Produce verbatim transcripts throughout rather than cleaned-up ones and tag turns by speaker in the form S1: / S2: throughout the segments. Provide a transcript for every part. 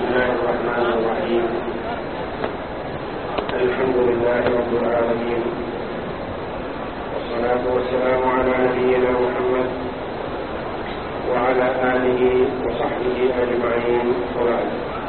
S1: الله الرحمن الرحيم. الحمد لله رب العالمين، والصلاة والسلام على نبينا محمد وعلى آله وصحبه أجمعين، وبعد.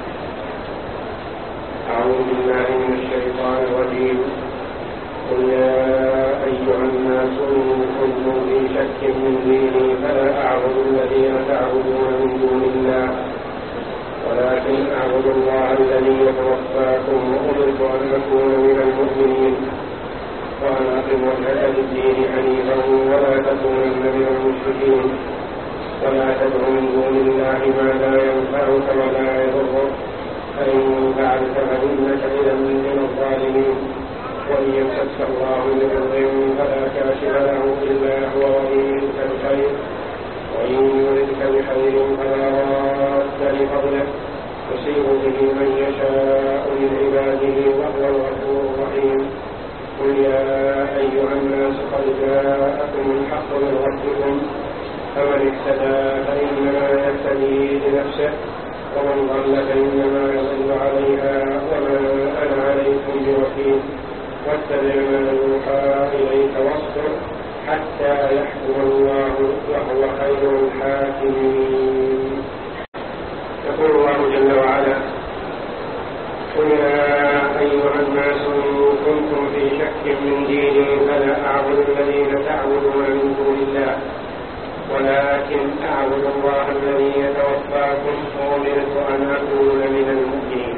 S1: أعوذ بالله من الشيطان الرجيم. قل يا أيها الناس إن كنتم في شك من ديني فلا أعبد الذين تعبدون من دون الله ولكن أعبد الله الذي يتوفاكم، وأمرت أن أكون من المؤمنين وأن أقم وجهك للدين حنيفا ولا تكونن من المشركين ولا تدع من دون الله ما لا ينفعك ولا يضرك، فإن فعلت فإنك إذا من الظالمين. وإن يمسك الله بضر فلا كاشف له إلا هو، وإن يردك بخير وإن يردك بخير فلا راد لفضله يصيب به من يشاء من عباده وهو الغفور الرحيم. قل يا أيها الناس قد جاءكم الحق من ربكم، فمن اهتدى فإنما يهتدي لنفسه ومن ضل فإنما يضل عليها وما أنا عليكم بوكيل. واتبع ما يوحى إليك واصبر حتى يحكم الله وهو خير الحاكمين. يقول الله جل وعلا: قل يا أيها الناس إن كنتم في شك من ديني فلا أعبد الذين تعبدون من دون الله ولكن أعبد الله الذي يتوفاكم، وأمرت أن أكون من المؤمنين.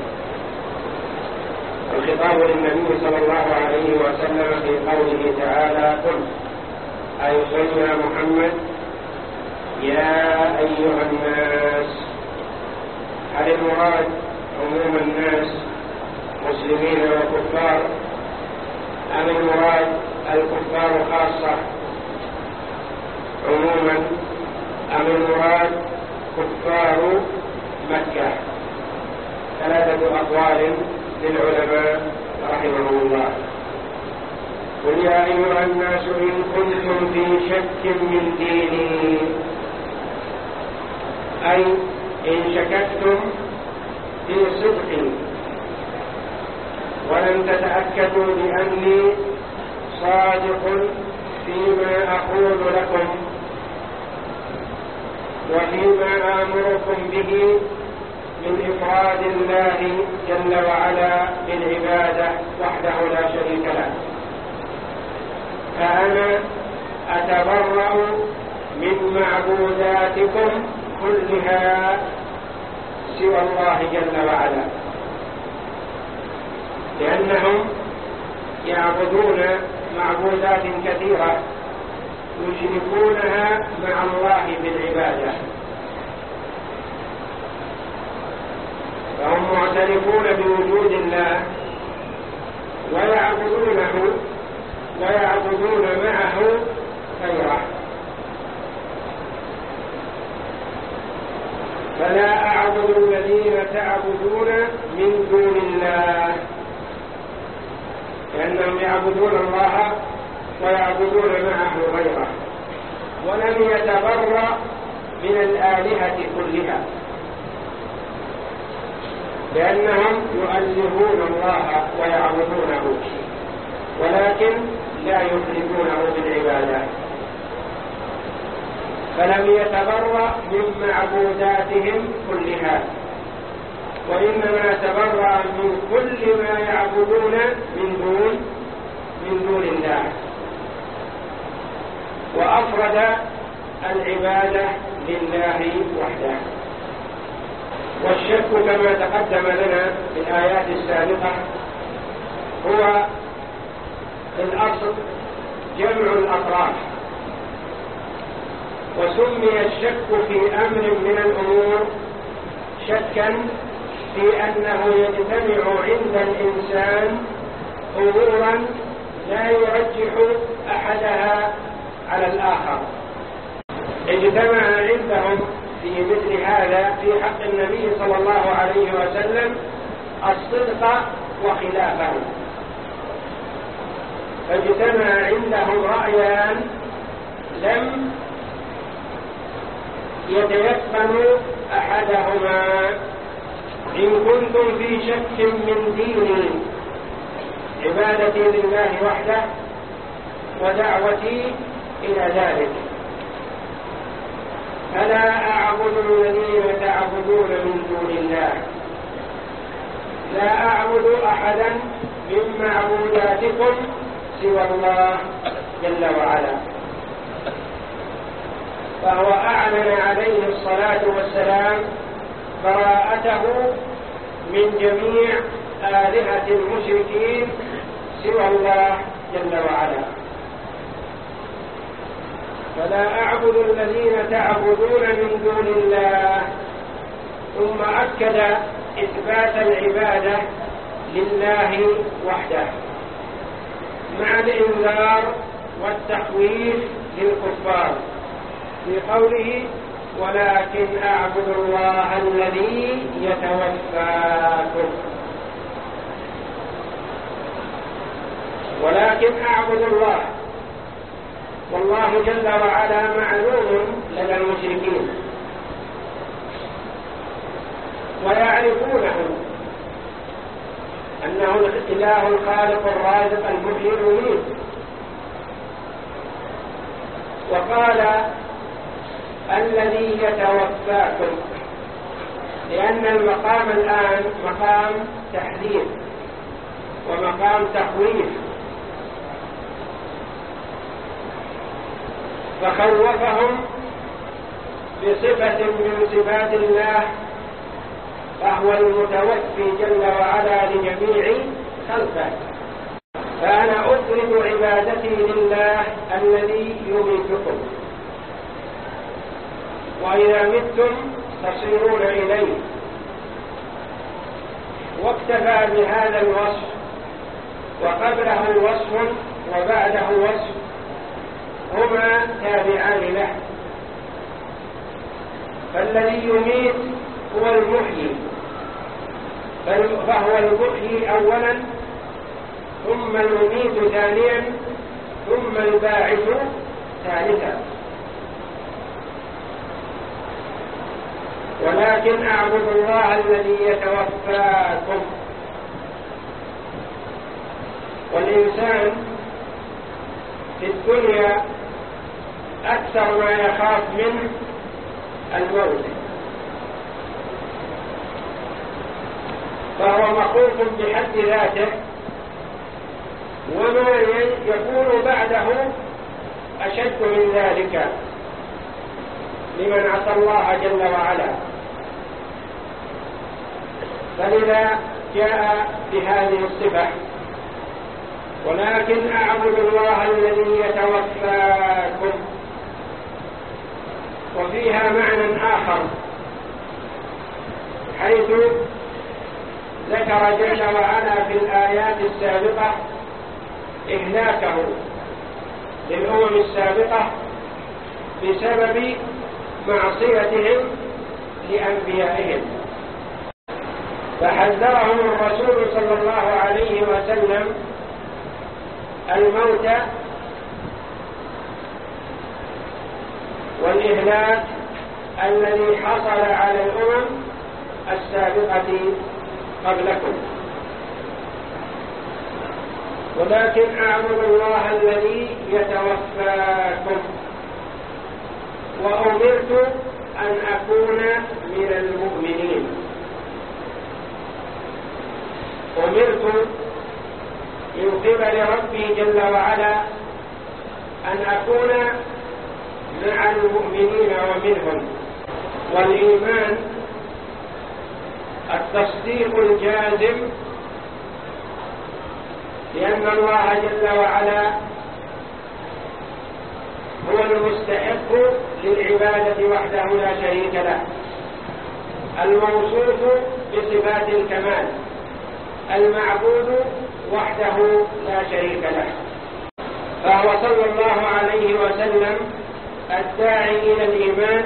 S1: الخطاب للنبي صلى الله عليه وسلم في قوله تعالى: قل، أي قل يا محمد يا أيها الناس. هل المراد عموم الناس مسلمين وكفار، أم المراد الكفار خاصة عموما، أم المراد كفار مكة؟ ثلاثة أقوال للعلماء رحمهم الله. قل يا أيها الناس إن كنتم في شك من ديني، أي إن شككتم في صدقي ولم تتأكدوا بأني صادق فيما أقول لكم وفيما آمركم به من إفراد الله جل وعلا بالعبادة وحده لا شريك له، فأنا أتبرأ من معبوداتكم كلها سوى الله جل وعلا، لأنهم يعبدون معبودات كثيرة يشركونها مع الله بالعبادة، فهم معترفون بوجود الله ويعبدونه ويعبدون معه غيره. فلا أعبد الذين تعبدون من دون الله، لأنهم يعبدون الله ويعبدون معه غيره، ولم يتبرأ من الآلهة كلها، لأنهم يؤلهون الله ويعبدونه ولكن لا يخلصونه بالعبادة، فلم يتبرأ من معبوداتهم كلها، وإنما تبرأ من كل ما يعبدون من دون من دون الله، وأفرد العبادة لله وحده. والشك كما تقدم لنا في الآيات السابقة هو الأصل جمع الأطراف، وسمي الشك في أمر من الأمور شكا في أنه يجتمع عند الإنسان أمورا لا يرجح أحدها على الآخر. اجتمع عندهم في مثل هذا في حق النبي صلى الله عليه وسلم الصدق وخلافه، فاجتمع عندهم رأيان لم يتيقن أحدهما إن كنتم في شك من ديني، عبادتي لله وحده ودعوتي إلى ذلك، فلا أعبد الذين تعبدون من دون الله، لا أعبد أحدا من معبوداتكم سوى الله جل وعلا. فهو أعلن عليه الصلاة والسلام براءته من جميع آلهة المشركين سوى الله جل وعلا. فلا أعبد الذين تعبدون من دون الله، ثم أكد إثبات العبادة لله وحده مع الإنذار والتخويف للكفار في قوله ولكن أعبد الله الذي يتوفاكم. ولكن أعبد الله، والله جل وعلا معلوم لدى المشركين ويعرفونه أنه الإله الخالق الرازق المحيي المميت. وقال الذي يتوفاكم، لأن المقام الآن مقام تحذير ومقام تخويف، فخوفهم بصفة من صفات الله، فهو المتوفي جل وعلا لجميع خلقه. فأنا أفرض عبادتي لله الذي يميتكم، وإذا متم تصيرون إليه. واكتفى بهذا الوصف، وقبله وصف وبعده وصف هما تابعان له. فالذي يميت هو المحيي، فهو المحيي أولا، ثم المميت ثانيا، ثم الباعث ثالثا. ولكن أعبد الله الذي يتوفاكم. والإنسان في الدنيا أكثر ما يخاف منه الموت، فهو مخوف بحد ذاته، وما يكون بعده أشد من ذلك لمن عصى الله جل وعلا. فلذا جاء بهذه الصفة ولكن أعبد الله الذي يتوفاكم. وفيها معنى آخر، حيث ذكر جل وعلا في الآيات السابقة إهلاكه للأمم السابقة بسبب معصيتهم لأنبيائهم، فحذرهم الرسول صلى الله عليه وسلم الموت والإهلاك الذي حصل على الأمم السابقة قبلكم. ولكن أعبد الله الذي يتوفاكم، وأمرت أن أكون من المؤمنين. أمرت من قبل ربي جل وعلا أن أكون مع المؤمنين ومنهم. والإيمان التصديق الجازم، لأن الله جل وعلا هو المستحق للعبادة وحده لا شريك له، الموصوف بصفات الكمال، المعبود وحده لا شريك له. فهو صلى الله عليه وسلم الداعي إلى الإيمان،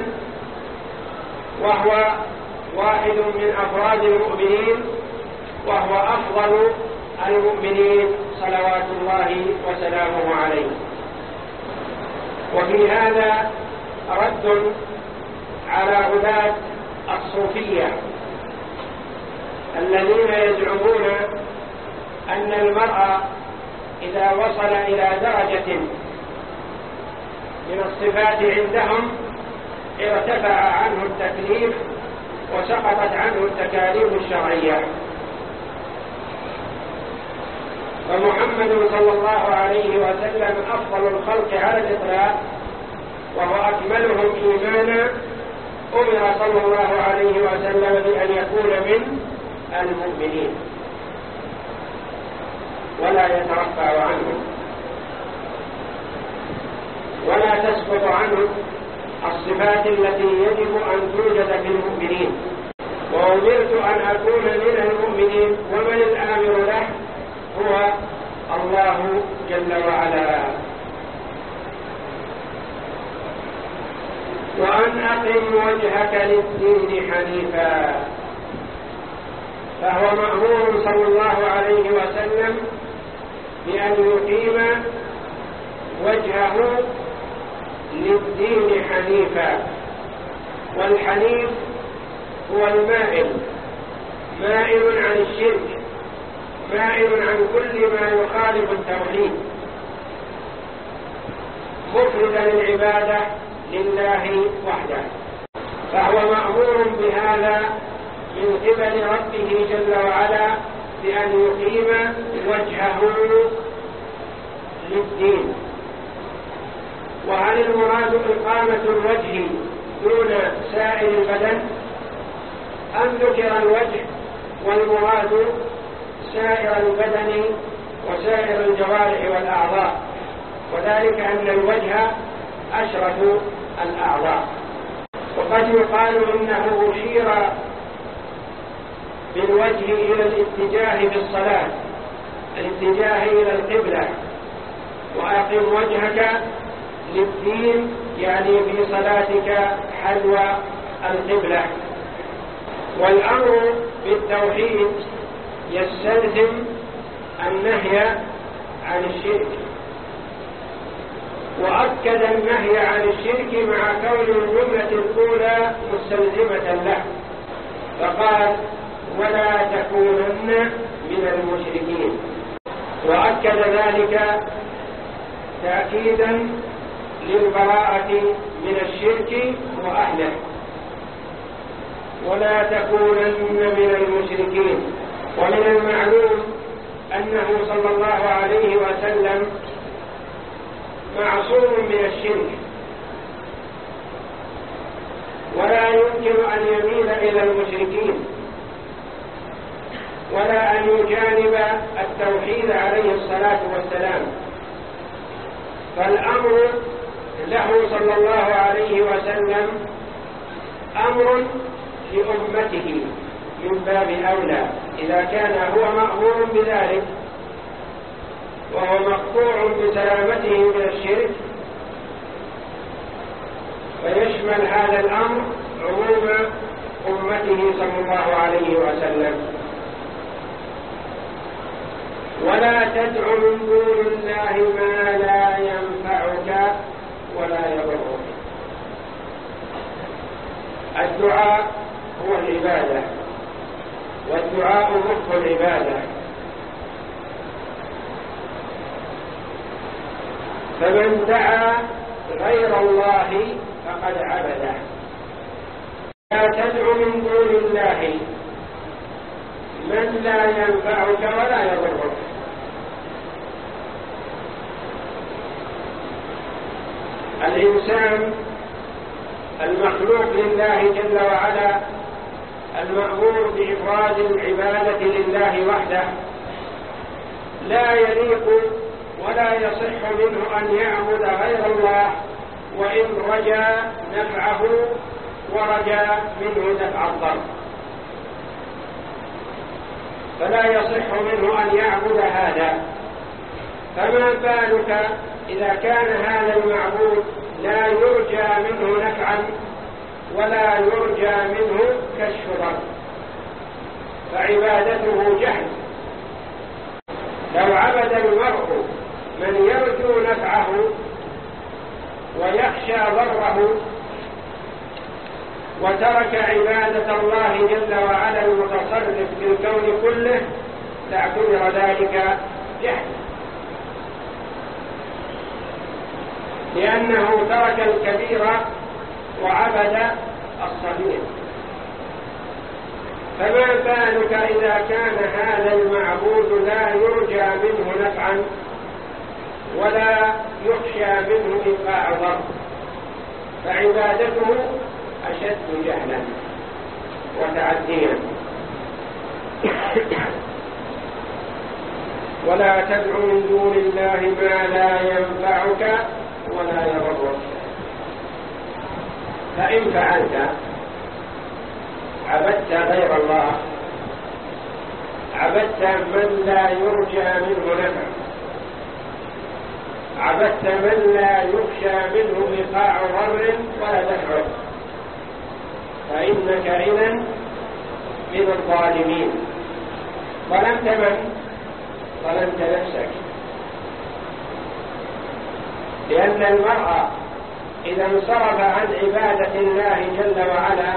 S1: وهو واحد من أفراد المؤمنين، وهو أفضل المؤمنين صلوات الله وسلامه عليه. وفي هذا رد على غلاة الصوفية يزعمون أن المرء إذا وصل إلى درجة من الصفات عندهم ارتفع عنه التكليف وسقطت عنه التكاليف الشرعية. فمحمد صلى الله عليه وسلم أفضل الخلق على الإطلاق وهو أكملهم إيمانا، أمر صلى الله عليه وسلم بأن يكون من المؤمنين ولا يترفع عنهم ولا تسقط عنه الصفات التي يجب أن توجد في المؤمنين. وأمرت أن أكون من المؤمنين، ومن الآمر له هو الله جل وعلا. وأن أقم وجهك للدين حنيفا، فهو مأمور صلى الله عليه وسلم بأن يقيم وجهه للدين حنيفا. والحنيف هو المائل، مائل عن الشرك، مائل عن كل ما يخالف التوحيد، مفردا العبادة لله وحده. فهو مأمور بهذا من قبل ربه جل وعلا بأن يقيم وجهه للدين. وهل المراد إقامة الوجه دون سائر البدن، أم ذكر الوجه والمراد سائر البدن وسائر الجوارح والأعضاء؟ وذلك أن الوجه أشرف الأعضاء. وقد يقال إنه أشير بالوجه إلى الاتجاه في الصلاة، الاتجاه إلى القبلة. وأقم وجهك للدين يعني في صلاتك حذو القبلة. والأمر بالتوحيد يستلزم النهي عن الشرك، وأكد النهي عن الشرك مع كون الجملة الأولى مستلزمة له، فقال ولا تكونن من المشركين، وأكد ذلك تأكيدا للبراءة من الشرك وأهله. ولا تكونن من المشركين. ومن المعلوم أنه صلى الله عليه وسلم معصوم من الشرك، ولا يمكن أن يميل إلى المشركين ولا أن يجانب التوحيد عليه الصلاة والسلام. فالأمر له صلى الله عليه وسلم أمر لأمته من باب أولى إذا كان هو مأمور بذلك وهو مقطوع بسلامته من الشرك، فيشمل هذا الأمر عموم أمته صلى الله عليه وسلم. ولا تدع من دون الله ما لا ينفعك ولا يضرك. الدعاء هو العبادة، والدعاء مخ العبادة. فمن دعا غير الله فقد عبده. لا تدع من دون الله من لا ينفعك ولا يضرك. الإنسان المخلوق لله جل وعلا المأمور بإفراد العبادة لله وحده لا يليق ولا يصح منه أن يعبد غير الله وإن رجا نفعه ورجا منه دفع الضر، فلا يصح منه أن يعبد هذا. فما بالك إذا كان هذا المعبود لا يرجى منه نفعا ولا يرجى منه كشف ضر، فعبادته جهل. لو عبد المرء من يرجو نفعه ويخشى ضره وترك عبادة الله جل وعلا المتصرف في الكون كله كله تعتبر ذلك جهل، لأنه ترك الكبير وعبد الصغير. فما بالك إذا كان هذا المعبود لا يرجى منه نفعا ولا يخشى منه إيقاع ضر، فعبادته أشد جهلا وتعديا. ولا تدع من دون الله ما لا ينفعك ولا يضرك، فإن فعلت عبدت غير الله، عبدت من لا يرجى منه نفع، عبدت من لا يخشى منه إيقاع ضر ولا دفع، فإنك إذا من الظالمين. ظلمت من؟ ظلمت نفسك، لأن المرء إذا انصرف عن عبادة الله جل وعلا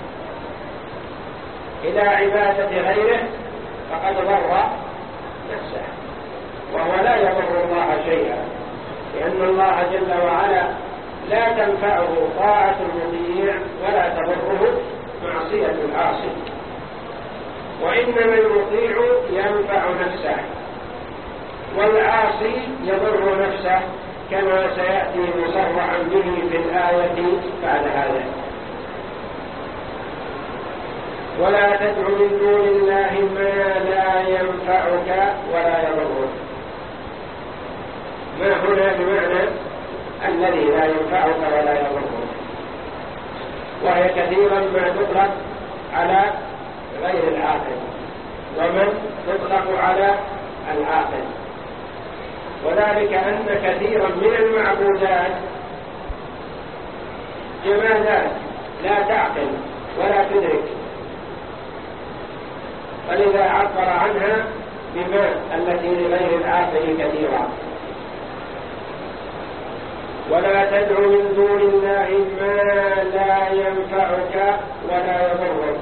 S1: إلى عبادة غيره فقد ضر نفسه، وهو لا يضر الله شيئا، لأن الله جل وعلا لا تنفعه طاعة المطيع ولا تضره معصية العاصي، وإنما المطيع ينفع نفسه والعاصي يضر نفسه، كما سيأتي مصرحا به في الآية بعد هذا. ولا تدع من دون الله ما لا ينفعك ولا يضرك. ما هنا بمعنى الذي لا ينفعك ولا يضرك، وهي كثيرا ما تطلق على غير العاقل، ومن تطلق على العاقل، وذلك أن كثيرا من المعبودات جمادات لا تعقل ولا تدرك، فلذا عبر عنها بما التي لغير العاقل كثيرا. ولا تدع من دون الله ما لا ينفعك ولا يضرك،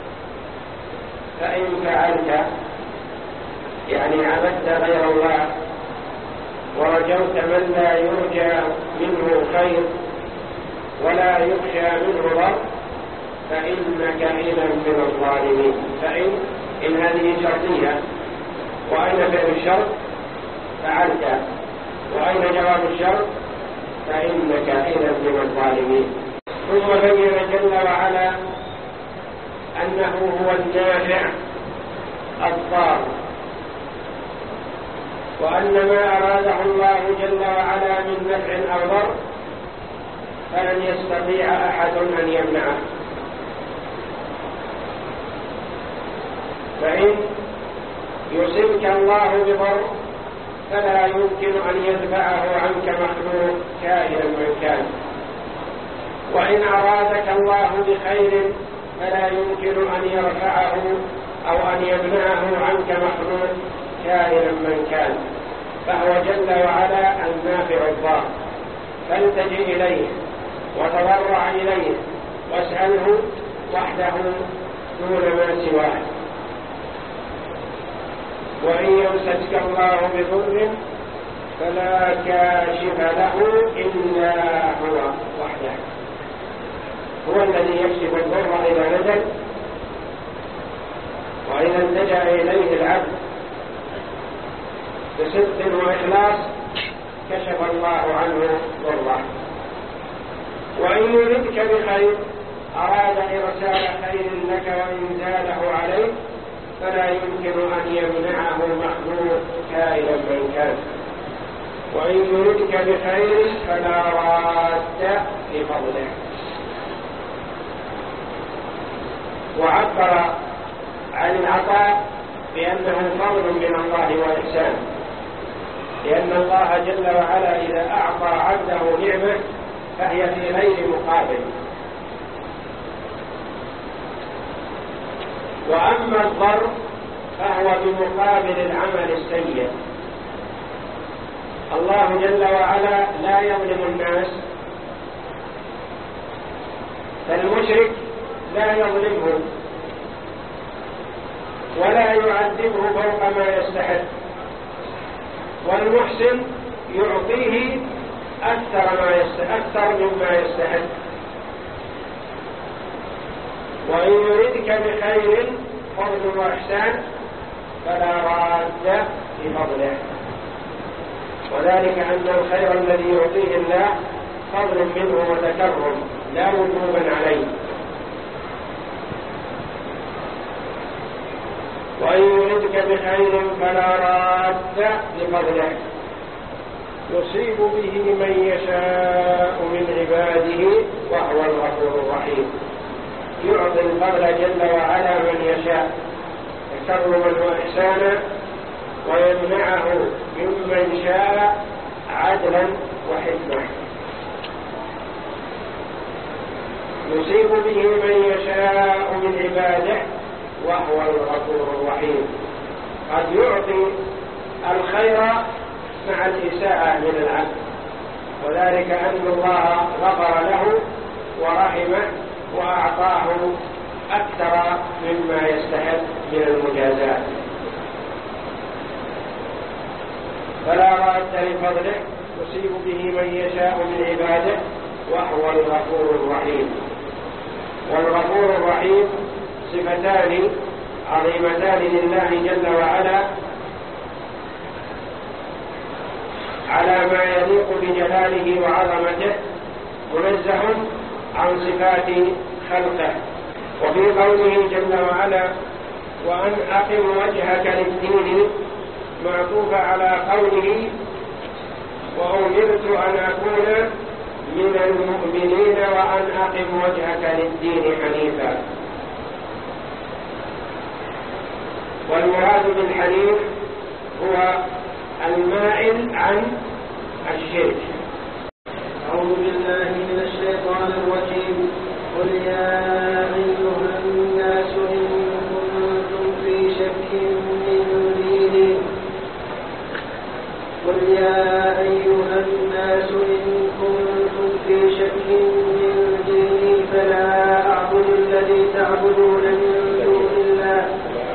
S1: فإن فعلت يعني عبدت غير الله ورجوت من لا يرجى منه خير ولا يخشى منه ضر فإنك إذا من الظالمين. فإن إن هذه شرطية، وأين فعل الشرط؟ فعلت، وأين جواب الشرط؟ فإنك إذا من الظالمين. ثم بين جل وعلا أنه هو النافع الضار، وأن ما أراده الله جل وعلا من نفع أو ضر فلن يستطيع أحد أن يمنعه. فإن يصبك الله بضر فلا يمكن أن يدفعه عنك مخلوق كائنا من كان، وإن أرادك الله بخير فلا يمكن أن يرفعه أو أن يمنعه عنك مخلوق كائنا من كان، فهو جل وعلا النافع الضار. فالتجئ إليه وتضرع إليه واسأله وحده دون ما سواه. وإن يمسسك الله بضر فلا كاشف له إلا هو وحده، هو الذي يكشف الضر إذا نزل، وإذا التجأ إليه العبد بصدق وإخلاص كشف الله عنه ضره. وإن يردك بخير أراد إرسال خير لك وإنزاله عليك فلا يمكن أن يمنعه مخلوق كائنا من كان، وإن يردك بخير فلا راد لفضله. وعبر عن العطاء بأنه فضل من الله وإحسان، لأن الله جل وعلا إذا أعطى عبده نعمة فهي في غير مقابل. وأما الضر فهو بمقابل العمل السيء. الله جل وعلا لا يظلم الناس، فالمشرك لا يظلمهم ولا يعذبه فوق ما يستحق، والمحسن يعطيه أكثر ما يستحق أكثر مما يستحق. وإن يردك بخير فضل وإحسان فلا راد لفضله، وذلك أن الخير الذي يعطيه الله فضل منه وتكرم لا وجوبا عليه. وإن يردك بخير فلا راد لفضله يصيب به من يشاء من عباده وهو الغفور الرحيم. يعطي الفضل جل وعلا من يشاء تكرما وإحسانا، ويمنعه ممن شاء عدلا وحكمة. يصيب به من يشاء من عباده وهو الغفور الرحيم. قد يعطي الخير مع الإساءة من العبد، وذلك أن الله غفر له ورحمه وأعطاه أكثر مما يستحق من المجازات. فلا راد لفضله يصيب به من يشاء من عباده وهو الغفور الرحيم. والغفور الرحيم صفتان عظيمتان لله جل وعلا على ما يليق بجلاله وعظمته، منزه عن صفات خلقه. وفي قوله جل وعلا وأن أقم وجهك للدين معطوف على قوله وأمرت أن أكون من المؤمنين وأن أقم وجهك للدين حنيفا. والمراد بالحنيف هو المائل عن الشرك.
S2: أعوذ بالله من الشيطان الرجيم. قل يا أيها الناس إن كنتم في شك من ديني قل يا أيها الناس إن كنتم في شك من ديني فلا أعبد الذي تعبدون من دون الله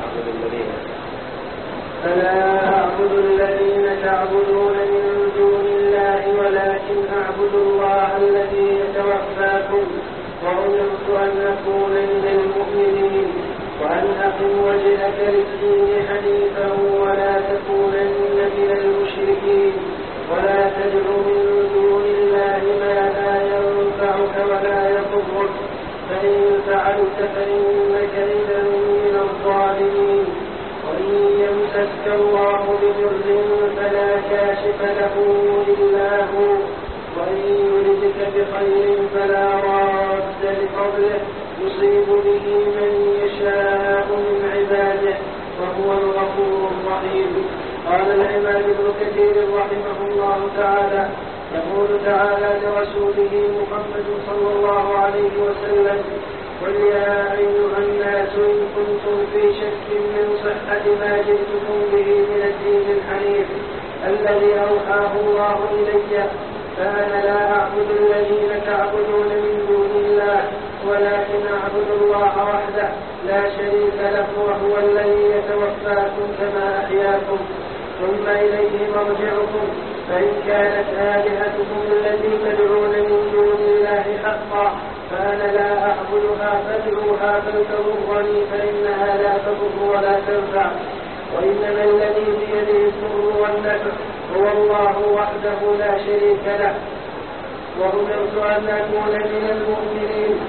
S2: فلا أعبد الذين تعبدون من دون الله ولكن أعبد الله الذي يتوفاكم وأمرت أن أكون من المؤمنين وأن أقم وجهك للدين حنيفا ولا تكونن من المشركين ولا تدع من دون الله ما لا ينفعك ولا يضرك فإن فعلت فإنك إذا من الظالمين. وإن يمسسك الله بضر فلا كاشف له إلا هو وإن يردك بخير فلا راد لفضله يصيب به من يشاء من عباده وهو الغفور الرحيم. قال العماد بن كثير رحمه الله تعالى يقول تعالى لرسوله محمد صلى الله عليه وسلم قل يا أيها الناس إن كنتم في شك من صحة ما جئتكم به من الدين الحنيف الذي أوحاه الله إلي فأنا لا أعبد الذين تعبدون من دون الله ولكن أعبد الله وحده لا شريك له وهو الذي يتوفاكم كما أحياكم ثم إليه مرجعكم فإن كانت آلهتكم التي تدعون من دون الله حقا فأنا لا أعبدها فادعوها فلتضرني فإنها لا تضر ولا تنفع وإنما الذي بيده الضر والنفع هو الله وحده لا شريك له وأمرت أن أكون من المؤمنين.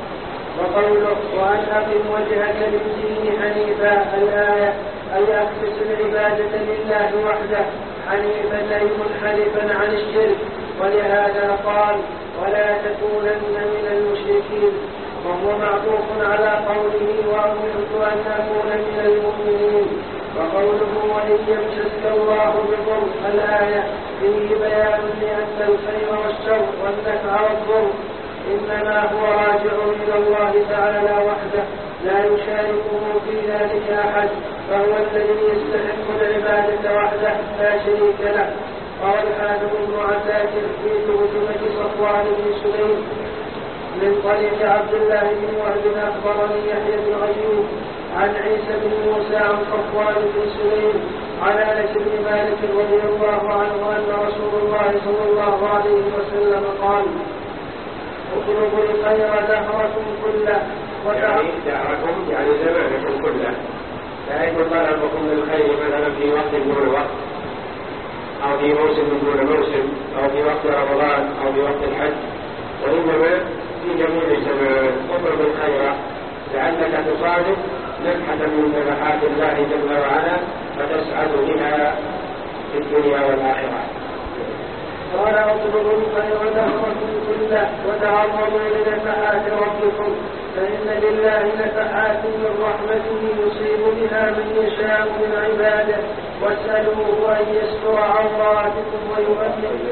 S2: وقوله وأن أقم وجهك للدين حنيفا الآية أي أخلص العبادة لله وحده حنيفا أي منحرفا عن الشرك ولهذا قال ولا تكونن من المشركين وهو معطوف على قوله وأمرت أن أكون من المؤمنين. وقوله وإن يمسسك الله بضر الآية فيه بيان لأن الخير والشر والنفع والضر إنما هو راجع إلى الله تعالى وحده لا يشاركه في ذلك أحد فهو الذي يستحق العبادة وحده لا شريك له. قال حاتم بن عساكر في ترجمة صفوان بن سليم من طريق عبد الله بن وهب أخبرني يحيى بن أيوب عن عيسى بن موسى عن صفوان بن سليم عن انس بن مالك رضي الله عنه ان رسول الله صلى الله عليه وسلم قال اطلبوا الخير دهركم كله
S1: يعني دهركم يعني زمانكم كله، لا يكون طلبكم للخير مثلا في وقت دون وقت أو في موسم دون موسم أو في وقت رمضان أو في وقت الحج، وإنما في جميع الزمان. اطلب الخير لعلك تصادف نفحة من نفحات الله جل وعلا فتسعد بها في الدنيا والآخرة.
S2: قال اطلبوا الخير دهركم كله وتعرضوا لنفحات ربكم فإن لله نفحات من رحمته يصيب بها من يشاء من عباده واسألوه أن يستر عوراتكم ويؤمن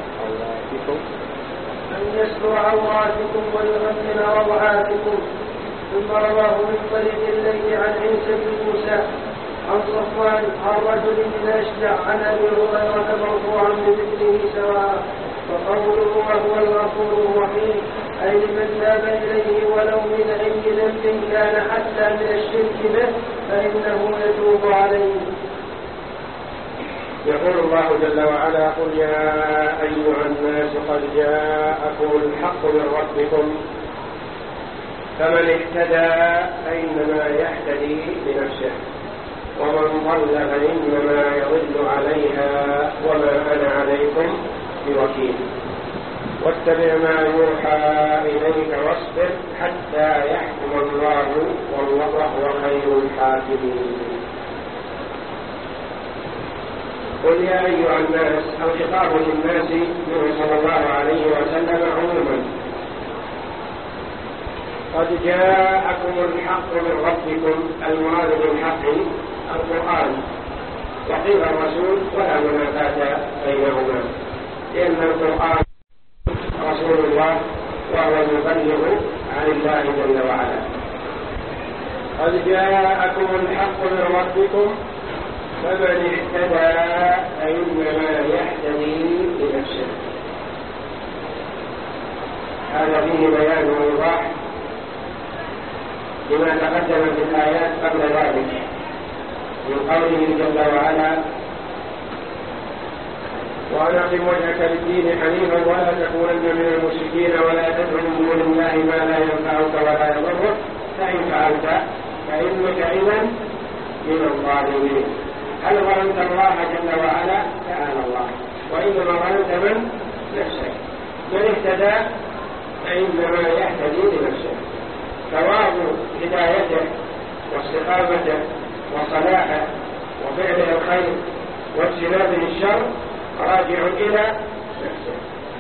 S2: أن يستر عوراتكم ويؤمن روعاتكم. ثم رواه من طريق الليل عن عيسى بن موسى عن صفوان عن رجل من أشجع عن أبي هريرة مرفوعا بمثله سواء. وقوله وهو الغفور الرحيم أي لمن تاب إليه ولو من أي ذنب كان حتى من الشرك به فإنه يتوب عليه.
S1: يقول الله جل وعلا قل يا أيها الناس قد جاءكم الحق من ربكم فمن اهتدى فإنما يهتدي لنفسه ومن ضل فإنما يضل عليها وما أنا عليكم بوكيل واتبع ما يوحى إليك واصبر حتى يحكم الله وهو خير الحاكمين. قل يا أيها الناس الخطاب للناس منه صلى الله عليه وسلم عموما. قد جاءكم الحق من ربكم، المراد بالحق القرآن، وقيل الرسول ولا منافاة بينهما لأن القرآن رسول الله وهو المبلغ عن الله جل وعلا. قد جاءكم الحق من ربكم فمن اهتدى فإنما يهتدي لنفسه. هذا فيه بيان وإيضاح لما تقدم في الآيات قبل ذلك من قوله جل وعلا وأن أقم وجهك للدين حنيفا ولا تكونن من المشركين ولا تدع من دون الله ما لا ينفعك ولا يضرك فإن فعلت فإنك إذا من الظالمين. هل ظلمت الله جل وعلا؟ تعالى الله، وإنما ظلمت من؟ نفسك. من اهتدى فإنما يهتدي لنفسه. ثواب هدايته واستقامته وصلاحه وفعله الخير واجتنابه الشر راجع إلى نفسه.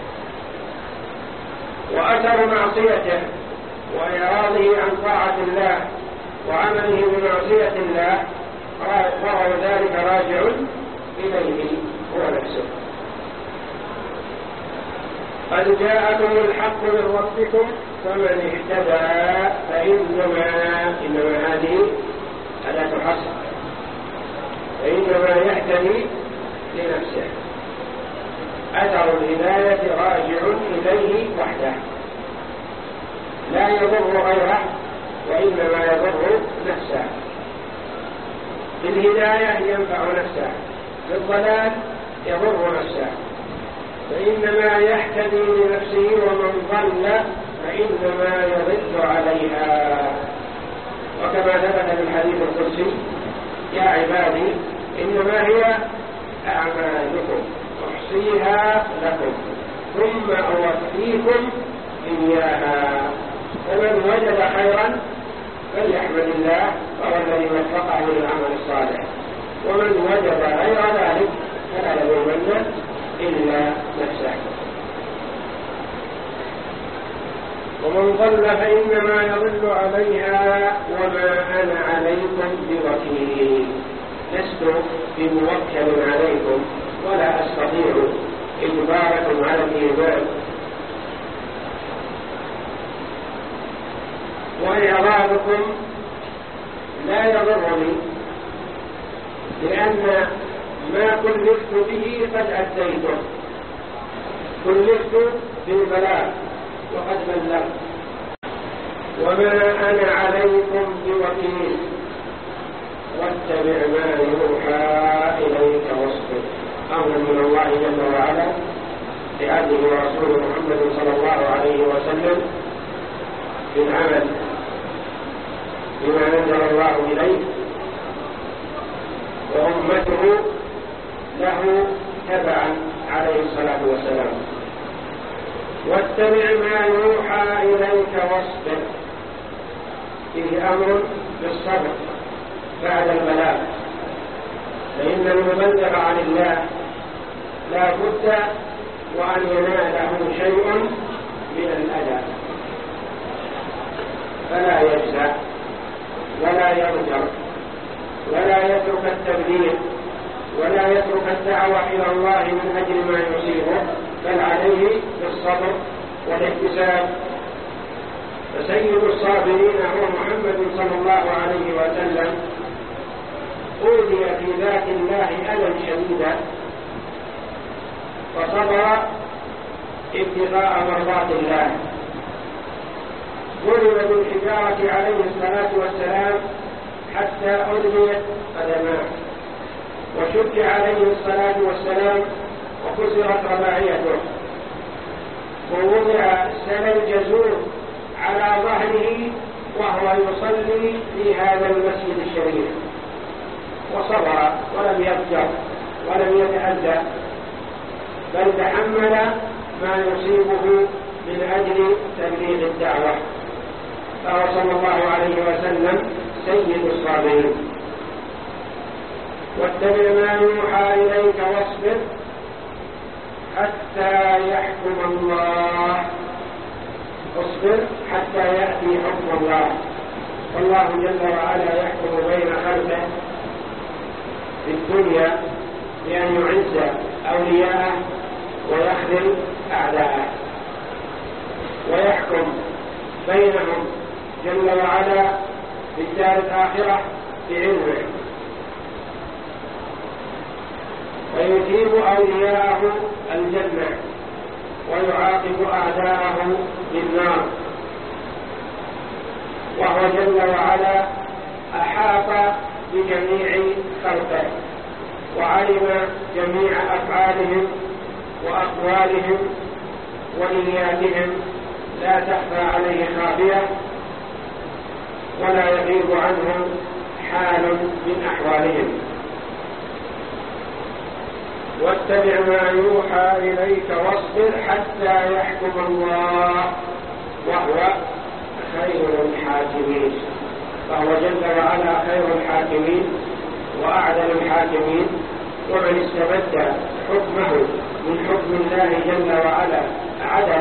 S1: وأثر معصيته وإعراضه عن طاعة الله وعمله بمعصية الله فهو ذلك راجع إليه هو نفسه. قد جاءكم الحق من ربكم فمن اهتدى فإنما إنما هذه أداة حصر فإنما يهتدي لنفسه. أثر الهداية راجع إليه وحده لا يضر غيره وإنما يضر نفسه. بالهداية ينفع نفسه، بالضلال يضر نفسه، فإنما يهتدي لنفسه ومن ضل فإنما يضل عليها. وكما ثبت في الحديث القدسي يا عبادي إنما هي أعمالكم أحصيها لكم ثم أوفيكم إياها. فمن وجد خيرا فليحمد الله وهو الذي وفقه للعمل الصالح، ومن وجد غير ذلك فلا يلومن إلا نفسه. ومن ضل فإنما يضل عليها وما أنا عليكم بوكيل. لست بموكل عليكم ولا أستطيع إجباركم على الإيمان وإعراضكم لا يضرني لأن ما كلفت به قد أديته. كلفت بالبلاغ وقد بلغت وما أنا عليكم بوكيل. واتبع ما يوحى إليك واصبر. أمر من الله جل وعلا لعبده ورسوله محمد صلى الله عليه وسلم بالعمل بما نزل الله إليه، وأمته له تبعا عليه الصلاة والسلام. واتبع ما يوحى إليك واصبر، فيه أمر بالصبر بعد البلاغ، فإن المبلغ عن الله لا بد وأن يناله شيء من الأذى، فلا يجزع ولا يرجع ولا يترك التبليغ ولا يترك الدعوة إلى الله من أجل ما يصيبه، بل عليه بالصبر والاحتساب. فسيد الصابرين هو محمد صلى الله عليه وسلم، أوذي في ذات الله أذى شديدا فصبر ابتغاء مرضات الله. ضرب بالحجارة عليه الصلاة والسلام حتى أدميت قدماه، وشج عليه الصلاة والسلام وكسرت رباعيته، ووضع سل الجزور على ظهره وهو يصلي في هذا المسجد الشريف، وصبر ولم يضجر ولم يتأذى، بل تحمل ما يصيبه من أجل تبليغ الدعوة، فهو صلى الله عليه وسلم سيد الصابرين. واتبع ما يوحى إليك واصبر حتى يحكم الله. اصبر حتى يأتي حكم الله، والله جل وعلا يحكم بين خلقه في الدنيا بأن يعز أولياءه ويخذل أعداءه، ويحكم بينهم جل وعلا في الدار الآخرة بعلمه، ويجيب أولياءه الجنة ويعاقب أعداءه بالنار. وهو جل وعلا أحاط بجميع خلقه وعلم جميع أفعالهم وأقوالهم ونياتهم، لا تخفى عليه خافية ولا يغيب عنه حال من أحوالهم. واتبع ما يوحى إليك واصبر حتى يحكم الله وهو خير الحاكمين، فهو جل وعلا خير الحاكمين وأعدل الحاكمين. ومن استبد حكمه من حكم الله جل وعلا عدل،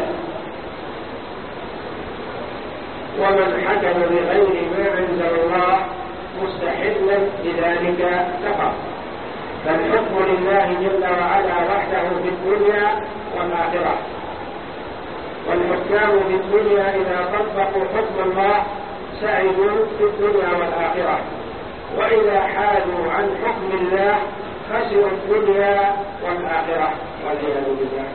S1: ومن حكم بغير ما أنزل الله مستحلا لذلك كفر. فالحكم لله جل وعلا وحده في الدنيا والآخرة، والحكام في الدنيا إذا طبقوا حكم الله سعدوا في الدنيا والآخرة، وإذا حادوا عن حكم الله خسروا الدنيا والآخرة والعياذ بالله.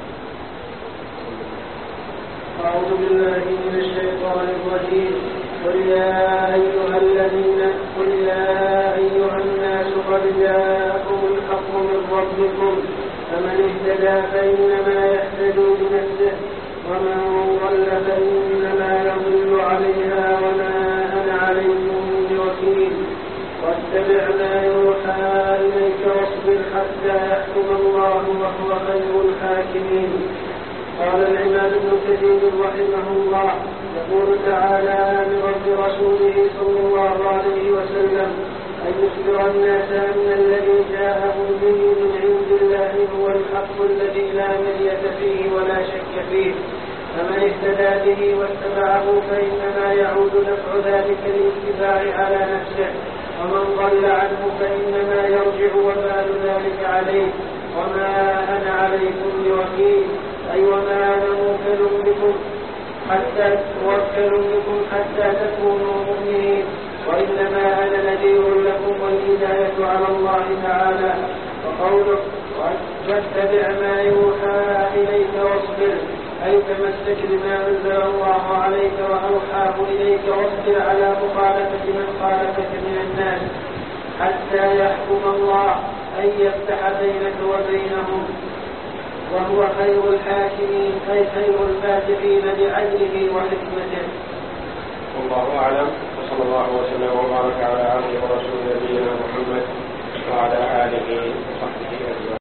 S2: أعوذ بالله من الشيطان الرجيم. قل يا أيها الذين قل يا أيها الناس قد جاءكم الحق من ربكم، فمن اهتدى فإنما يهتدي بنفسه، ومن ضل فإنما يضل عليها وما أنا عليكم بوكيل. واتبع ما يوحى إليك واصبر حتى يحكم الله وهو خير الحاكمين. قال العماد بن كثير رحمه الله يقول تعالى لرب رسوله صلى الله عليه وسلم أن يخبر الناس أن الذي جاءهم به من عند الله هو الحق الذي لا مرية فيه ولا شك فيه، فمن اهتدى به واتبعه فإنما يعود نفع ذلك الاتباع على نفسه، ومن ضل عنه فإنما يرجع وبال ذلك عليه، وما أنا عليكم بوكيل، أي وما أنا موكل بكم حتى توكل بكم حتى تكونوا مؤمنين، وإنما أنا نذير لكم والهداية على الله تعالى. وقوله واتبع ما يوحى إليك واصبر، أي تمسك بما أنزل الله عليك وأوحاه إليك واصبر على مخالفة من خالفك من الناس، حتى يحكم الله أن يفتح بينك وبينهم، وهو خير الحاكمين أي خير الفاتحين بعدله وحكمته.
S1: والله أعلم، وصلى الله وسلم وبارك على عبده ورسوله نبينا محمد وعلى آله وصحبه.